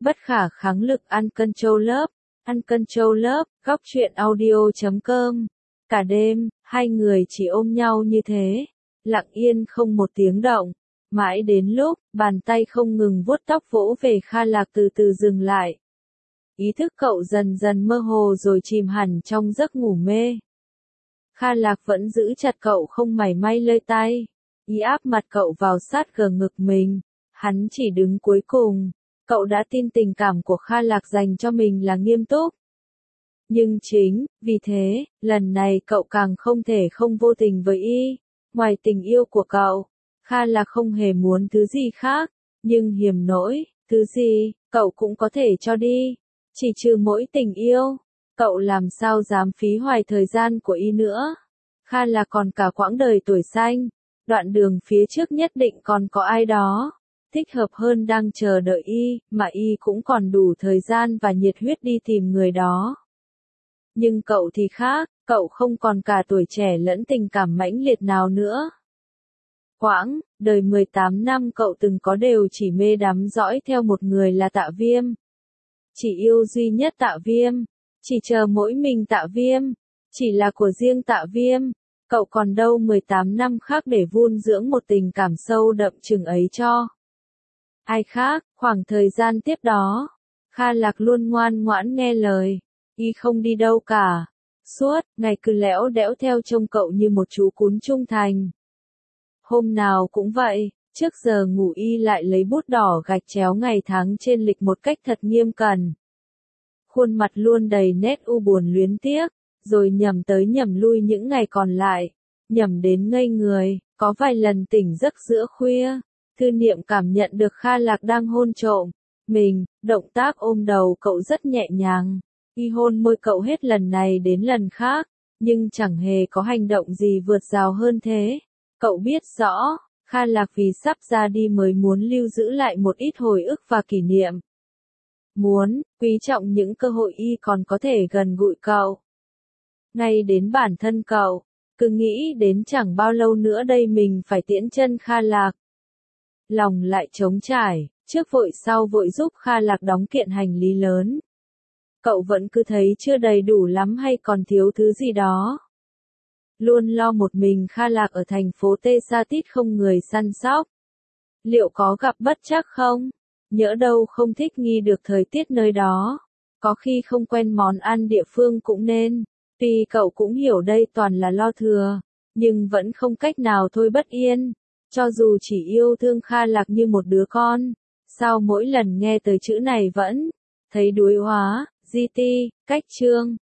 Bất khả kháng lực Uncontrolled Love, góc truyện audio.com. Cả đêm, hai người chỉ ôm nhau như thế, lặng yên không một tiếng động. Mãi đến lúc, bàn tay không ngừng vuốt tóc vỗ về Kha Lạc từ từ dừng lại. Ý thức cậu dần dần mơ hồ rồi chìm hẳn trong giấc ngủ mê. Kha Lạc vẫn giữ chặt cậu không mảy may lơi tay. Ý áp mặt cậu vào sát gờ ngực mình. Hắn chỉ đứng cuối cùng. Cậu đã tin tình cảm của Kha Lạc dành cho mình là nghiêm túc. Nhưng chính, vì thế, lần này cậu càng không thể không vô tình với y. Ngoài tình yêu của cậu, Kha Lạc không hề muốn thứ gì khác. Nhưng hiểm nỗi, thứ gì, cậu cũng có thể cho đi. Chỉ trừ mỗi tình yêu, cậu làm sao dám phí hoài thời gian của y nữa. Kha Lạc còn cả quãng đời tuổi xanh. Đoạn đường phía trước nhất định còn có ai đó thích hợp hơn đang chờ đợi y, mà y cũng còn đủ thời gian và nhiệt huyết đi tìm người đó. Nhưng cậu thì khác, cậu không còn cả tuổi trẻ lẫn tình cảm mãnh liệt nào nữa. Quãng đời 18 năm cậu từng có đều chỉ mê đắm dõi theo một người là Tạ Viêm. Chỉ yêu duy nhất Tạ Viêm, chỉ chờ mỗi mình Tạ Viêm, chỉ là của riêng Tạ Viêm. Cậu còn đâu 18 năm khác để vun dưỡng một tình cảm sâu đậm chừng ấy cho ai khác. Khoảng thời gian tiếp đó, Kha Lạc luôn ngoan ngoãn nghe lời, y không đi đâu cả. Suốt ngày cứ lẽo đẽo theo trông cậu như một chú cún trung thành. Hôm nào cũng vậy, trước giờ ngủ y lại lấy bút đỏ gạch chéo ngày tháng trên lịch một cách thật nghiêm cẩn. Khuôn mặt luôn đầy nét u buồn luyến tiếc, rồi nhẩm tới nhẩm lui những ngày còn lại, nhẩm đến ngây người, có vài lần tỉnh giấc giữa khuya. Thư Niệm cảm nhận được Kha Lạc đang hôn trộm mình, động tác ôm đầu cậu rất nhẹ nhàng. Y hôn môi cậu hết lần này đến lần khác, nhưng chẳng hề có hành động gì vượt rào hơn thế. Cậu biết rõ, Kha Lạc vì sắp ra đi mới muốn lưu giữ lại một ít hồi ức và kỷ niệm. Muốn quý trọng những cơ hội y còn có thể gần gũi cậu. Ngay đến bản thân cậu, cứ nghĩ đến chẳng bao lâu nữa đây mình phải tiễn chân Kha Lạc. Lòng lại trống trải, trước vội sau vội giúp Kha Lạc đóng kiện hành lý lớn. Cậu vẫn cứ thấy chưa đầy đủ lắm hay còn thiếu thứ gì đó. Luôn lo một mình Kha Lạc ở thành phố Tê Sa Tít không người săn sóc. Liệu có gặp bất trắc không? Nhỡ đâu không thích nghi được thời tiết nơi đó. Có khi không quen món ăn địa phương cũng nên. Tuy cậu cũng hiểu đây toàn là lo thừa, nhưng vẫn không cách nào thôi bất yên. Cho dù chỉ yêu thương Kha Lạc như một đứa con, sao mỗi lần nghe tới chữ này vẫn thấy đuối hóa. GT, cách chương.